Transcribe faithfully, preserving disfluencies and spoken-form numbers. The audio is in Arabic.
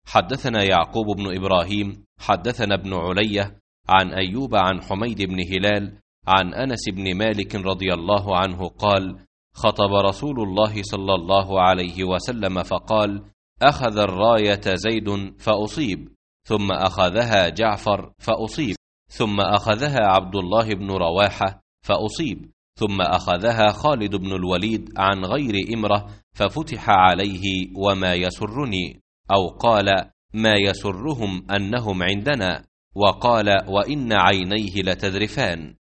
حدثنا يعقوب بن إبراهيم حدثنا ابن علية عن أيوب عن حميد بن هلال عن أنس بن مالك رضي الله عنه قال: خطب رسول الله صلى الله عليه وسلم فقال: أخذ الراية زيد فأصيب، ثم أخذها جعفر فأصيب، ثم أخذها عبد الله بن رواحة فأصيب، ثم أخذها خالد بن الوليد عن غير إمرة ففتح عليه وما يسرني، أو قال ما يسرهم أنهم عندنا، وقال وإن عينيه لتذرفان.